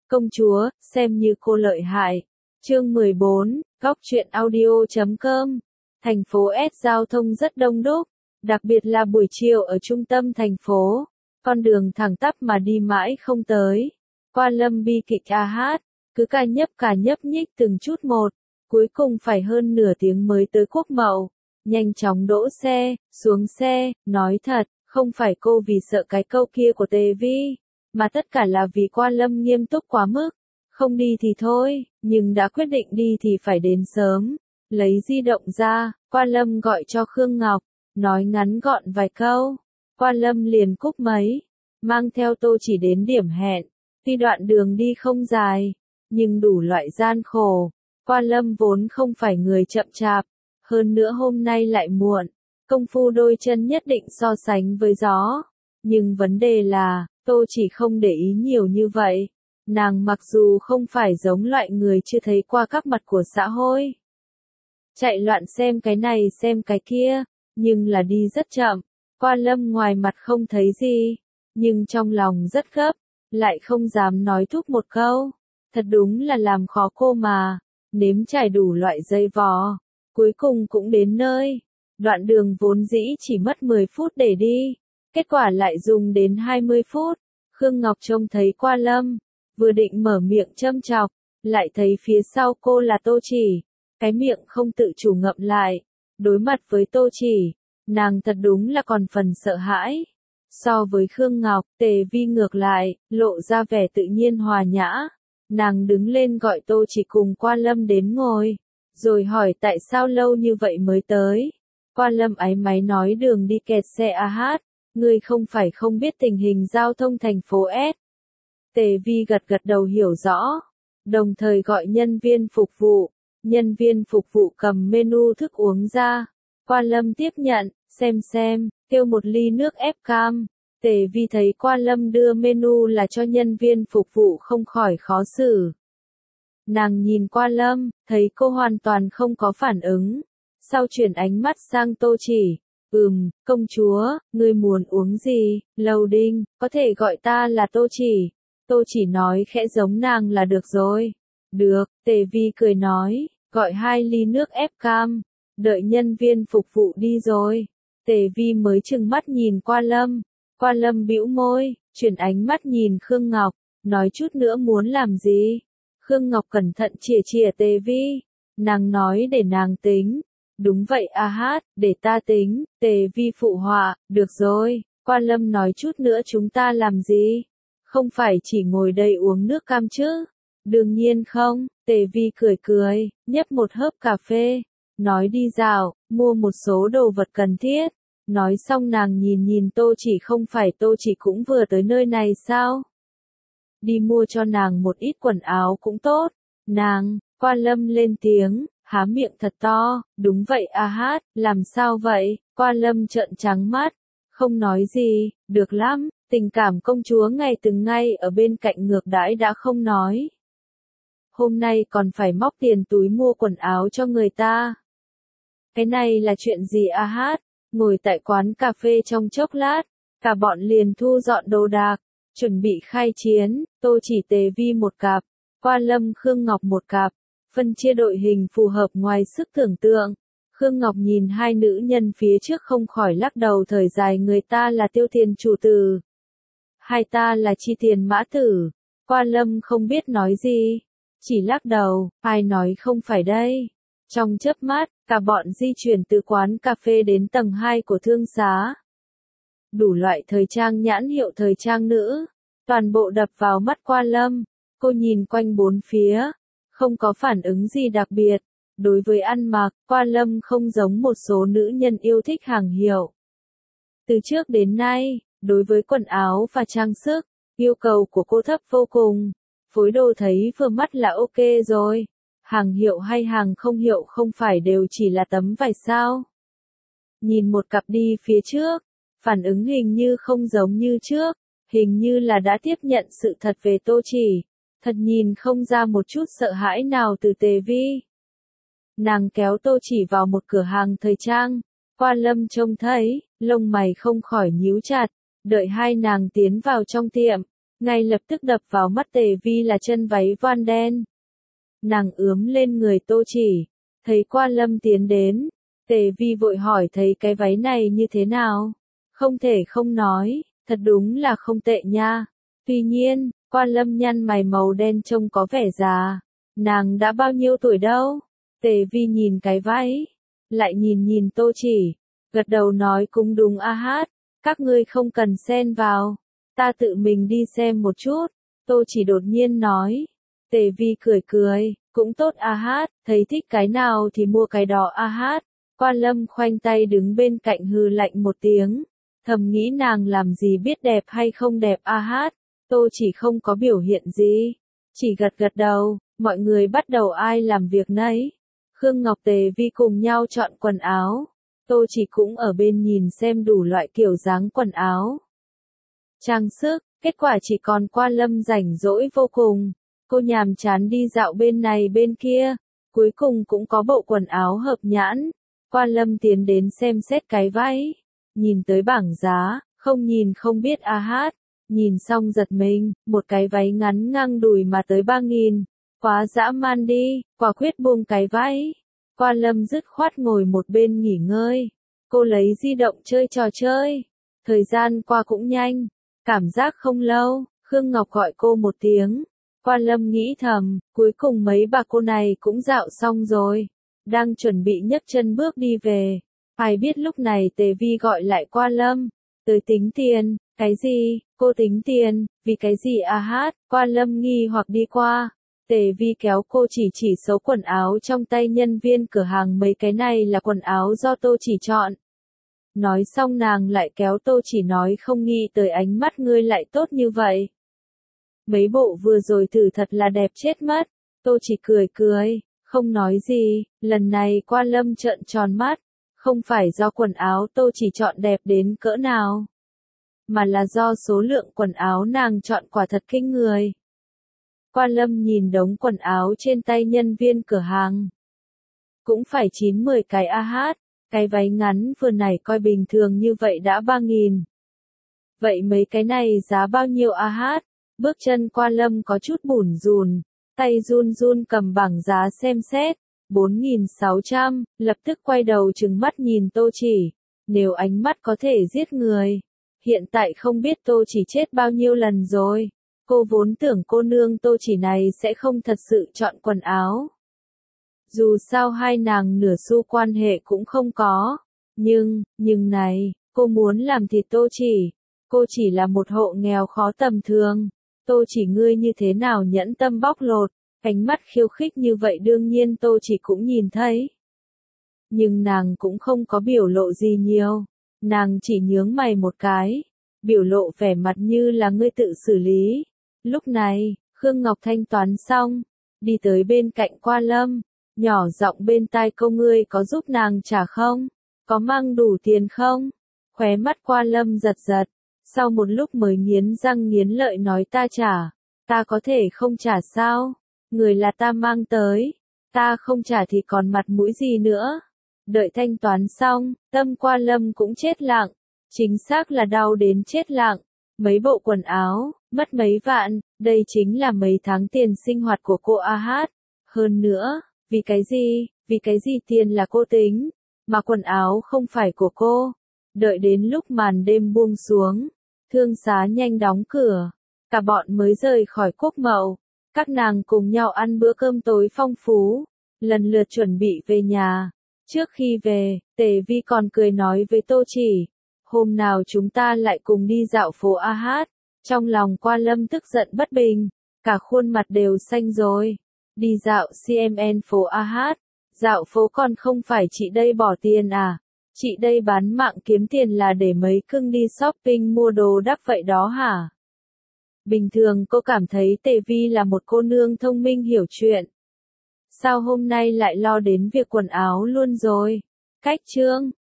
Công chúa, xem như cô lợi hại. Chương 14, Góc truyện audio.com. Thành phố S giao thông rất đông đúc, đặc biệt là buổi chiều ở trung tâm thành phố. Con đường thẳng tắp mà đi mãi không tới. Qua lâm bi kịch hát, cứ cả nhấp nhích từng chút một, cuối cùng phải hơn nửa tiếng mới tới Quốc Mậu. Nhanh chóng đỗ xe, xuống xe, nói thật, không phải cô vì sợ cái câu kia của Tề Vi, mà tất cả là vì Qua Lâm nghiêm túc quá mức. Không đi thì thôi, nhưng đã quyết định đi thì phải đến sớm. Lấy di động ra, Qua Lâm gọi cho Khương Ngọc, nói ngắn gọn vài câu. Qua Lâm liền cúp máy, mang theo Tô Chỉ đến điểm hẹn. Tuy đoạn đường đi không dài, nhưng đủ loại gian khổ. Qua Lâm vốn không phải người chậm chạp, hơn nữa hôm nay lại muộn, công phu đôi chân nhất định so sánh với gió. Nhưng vấn đề là, Tô Chỉ không để ý nhiều như vậy. Nàng mặc dù không phải giống loại người chưa thấy qua các mặt của xã hội, chạy loạn xem cái này xem cái kia, nhưng là đi rất chậm. Qua Lâm ngoài mặt không thấy gì, nhưng trong lòng rất gấp, lại không dám nói thúc một câu. Thật đúng là làm khó cô mà, nếm trải đủ loại dây vò, cuối cùng cũng đến nơi. Đoạn đường vốn dĩ chỉ mất 10 phút để đi, kết quả lại dùng đến 20 phút. Khương Ngọc trông thấy Qua Lâm, vừa định mở miệng châm chọc, lại thấy phía sau cô là Tô Chỉ, cái miệng không tự chủ ngậm lại. Đối mặt với Tô Chỉ, nàng thật đúng là còn phần sợ hãi. So với Khương Ngọc, Tề Vi ngược lại, lộ ra vẻ tự nhiên hòa nhã. Nàng đứng lên gọi Tô Chỉ cùng Qua Lâm đến ngồi, rồi hỏi tại sao lâu như vậy mới tới. Qua Lâm áy náy nói đường đi kẹt xe hát, ngươi không phải không biết tình hình giao thông thành phố S. Tề Vi gật đầu hiểu rõ, đồng thời gọi nhân viên phục vụ. Nhân viên phục vụ cầm menu thức uống ra. Qua Lâm tiếp nhận, xem, kêu một ly nước ép cam. Tề Vi thấy Qua Lâm đưa menu là cho nhân viên phục vụ không khỏi khó xử. Nàng nhìn Qua Lâm, thấy cô hoàn toàn không có phản ứng. Sau chuyển ánh mắt sang Tô Chỉ. Công chúa, ngươi muốn uống gì? Lầu Đinh, có thể gọi ta là Tô Chỉ. Tô Chỉ nói khẽ giống nàng là được rồi. Được, Tề Vi cười nói, gọi 2 ly nước ép cam. Đợi nhân viên phục vụ đi rồi, Tề Vi mới trừng mắt nhìn Qua Lâm. Qua Lâm bĩu môi, chuyển ánh mắt nhìn Khương Ngọc, nói chút nữa muốn làm gì? Khương Ngọc cẩn thận chìa Tề Vi, nàng nói để nàng tính. Đúng vậy hát, để ta tính. Tề Vi phụ họa, được rồi. Qua Lâm nói chút nữa chúng ta làm gì? Không phải chỉ ngồi đây uống nước cam chứ? Đương nhiên không. Tề Vi cười, nhấp một hớp cà phê, nói đi dạo, mua một số đồ vật cần thiết. Nói xong nàng nhìn Tô Chỉ, không phải Tô Chỉ cũng vừa tới nơi này sao? Đi mua cho nàng một ít quần áo cũng tốt. Qua Lâm lên tiếng, há miệng thật to, đúng vậy hát, làm sao vậy? Qua Lâm trợn trắng mắt, không nói gì, được lắm, tình cảm công chúa ngày từng ngày ở bên cạnh ngược đãi đã không nói. Hôm nay còn phải móc tiền túi mua quần áo cho người ta. Cái này là chuyện gì hát? Ngồi tại quán cà phê trong chốc lát, cả bọn liền thu dọn đồ đạc, chuẩn bị khai chiến. Tô Chỉ Tề Vi một cặp, Qua Lâm Khương Ngọc một cặp, phân chia đội hình phù hợp ngoài sức tưởng tượng. Khương Ngọc nhìn hai nữ nhân phía trước không khỏi lắc đầu thở dài, người ta là tiêu tiền chủ tử, hai ta là chi tiền mã tử. Qua Lâm không biết nói gì, chỉ lắc đầu, ai nói không phải đây. Trong chớp mắt, cả bọn di chuyển từ quán cà phê đến tầng 2 của thương xá. Đủ loại thời trang nhãn hiệu thời trang nữ, toàn bộ đập vào mắt Qua Lâm. Cô nhìn quanh bốn phía, không có phản ứng gì đặc biệt. Đối với ăn mặc, Qua Lâm không giống một số nữ nhân yêu thích hàng hiệu. Từ trước đến nay, đối với quần áo và trang sức, yêu cầu của cô thấp vô cùng. Phối đồ thấy vừa mắt là ok rồi. Hàng hiệu hay hàng không hiệu không phải đều chỉ là tấm vải sao? Nhìn một cặp đi phía trước, phản ứng hình như không giống như trước, hình như là đã tiếp nhận sự thật về Tô Chỉ. Thật nhìn không ra một chút sợ hãi nào từ Tề Vi. Nàng kéo Tô Chỉ vào một cửa hàng thời trang. Qua Lâm trông thấy, lông mày không khỏi nhíu chặt. Đợi hai nàng tiến vào trong tiệm, Ngay lập tức đập vào mắt Tề Vi là chân váy voan đen. Nàng ướm lên người Tô Chỉ, thấy Quan Lâm tiến đến, Tề Vi vội hỏi thấy cái váy này như thế nào. Không thể không nói, thật đúng là không tệ nha. Tuy nhiên, Quan Lâm nhăn mày màu đen trông có vẻ già. Nàng đã bao nhiêu tuổi đâu? Tề Vi nhìn cái váy, lại nhìn Tô Chỉ, gật đầu nói cũng đúng a hát, các ngươi không cần xen vào, ta tự mình đi xem một chút. Tô Chỉ đột nhiên nói. Tề Vi cười, cũng tốt a hát, thấy thích cái nào thì mua cái đó a hát. Quan Lâm khoanh tay đứng bên cạnh hừ lạnh một tiếng, thầm nghĩ nàng làm gì biết đẹp hay không đẹp a hát. Tô Chỉ không có biểu hiện gì, chỉ gật đầu. Mọi người bắt đầu ai làm việc nấy. Khương Ngọc Tề Vi cùng nhau chọn quần áo. Tô Chỉ cũng ở bên nhìn xem đủ loại kiểu dáng quần áo, trang sức. Kết quả chỉ còn Quan Lâm rảnh rỗi vô cùng. Cô nhàm chán đi dạo bên này bên kia. Cuối cùng cũng có bộ quần áo hợp nhãn. Quan Lâm tiến đến xem xét cái váy. Nhìn tới bảng giá, không nhìn không biết a hát. Nhìn xong giật mình, một cái váy ngắn ngang đùi mà tới 3.000. Quá dã man đi, quả quyết buông cái váy. Quan Lâm dứt khoát ngồi một bên nghỉ ngơi. Cô lấy di động chơi trò chơi. Thời gian qua cũng nhanh, cảm giác không lâu. Khương Ngọc gọi cô một tiếng. Quan Lâm nghĩ thầm, cuối cùng mấy bà cô này cũng dạo xong rồi. Đang chuẩn bị nhấc chân bước đi về. Ai biết lúc này Tề Vi gọi lại Quan Lâm. Tới tính tiền. Cái gì? Cô tính tiền, vì cái gì a hát? Quan Lâm nghi hoặc đi qua. Tề Vi kéo cô chỉ số quần áo trong tay nhân viên cửa hàng, mấy cái này là quần áo do Tô Chỉ chọn. Nói xong nàng lại kéo Tô Chỉ nói không nghĩ tới ánh mắt ngươi lại tốt như vậy. Mấy bộ vừa rồi thử thật là đẹp chết mất. Tô Chỉ cười, không nói gì. Lần này Quan Lâm trợn tròn mắt. Không phải do quần áo Tô Chỉ chọn đẹp đến cỡ nào, mà là do số lượng quần áo nàng chọn quả thật kinh người. Quan Lâm nhìn đống quần áo trên tay nhân viên cửa hàng. Cũng phải 9-10 cái a hát, cái váy ngắn vừa nãy coi bình thường như vậy đã 3.000. Vậy mấy cái này giá bao nhiêu a hát? Bước chân Quan Lâm có chút bủn rùn, tay run cầm bảng giá xem xét. 4.600, lập tức quay đầu trừng mắt nhìn Tô Chỉ. Nếu ánh mắt có thể giết người. Hiện tại không biết Tô Chỉ chết bao nhiêu lần rồi. Cô vốn tưởng cô nương Tô Chỉ này sẽ không thật sự chọn quần áo. Dù sao hai nàng nửa xu quan hệ cũng không có. Nhưng này, cô muốn làm thịt Tô Chỉ. Cô chỉ là một hộ nghèo khó tầm thường. Tô Chỉ ngươi như thế nào nhẫn tâm bóc lột. Ánh mắt khiêu khích như vậy đương nhiên Tô Chỉ cũng nhìn thấy. Nhưng nàng cũng không có biểu lộ gì nhiều. Nàng chỉ nhướng mày một cái. Biểu lộ vẻ mặt như là ngươi tự xử lý. Lúc này, Khương Ngọc thanh toán xong. Đi tới bên cạnh Quan Lâm. Nhỏ giọng bên tai câu ngươi có giúp nàng trả không? Có mang đủ tiền không? Khóe mắt Quan Lâm giật. Sau một lúc mới nghiến răng nghiến lợi nói ta trả. Ta có thể không trả sao? Người là ta mang tới. Ta không trả thì còn mặt mũi gì nữa? Đợi thanh toán xong, tâm Quan Lâm cũng chết lặng. Chính xác là đau đến chết lặng. Mấy bộ quần áo, mất mấy vạn, đây chính là mấy tháng tiền sinh hoạt của cô a hát. Hơn nữa, vì cái gì tiền là cô tính, mà quần áo không phải của cô. Đợi đến lúc màn đêm buông xuống, thương xá nhanh đóng cửa, cả bọn mới rời khỏi Quốc Mậu. Các nàng cùng nhau ăn bữa cơm tối phong phú, lần lượt chuẩn bị về nhà. Trước khi về, Tề Vi còn cười nói với Tô Chỉ, hôm nào chúng ta lại cùng đi dạo phố a hát. Trong lòng Quan Lâm tức giận bất bình, cả khuôn mặt đều xanh rồi. Đi dạo CMN phố a hát, dạo phố còn không phải chị đây bỏ tiền à? Chị đây bán mạng kiếm tiền là để mấy cưng đi shopping mua đồ đắt vậy đó hả? Bình thường cô cảm thấy Tề Vi là một cô nương thông minh hiểu chuyện. Sao hôm nay lại lo đến việc quần áo luôn rồi? Cách chương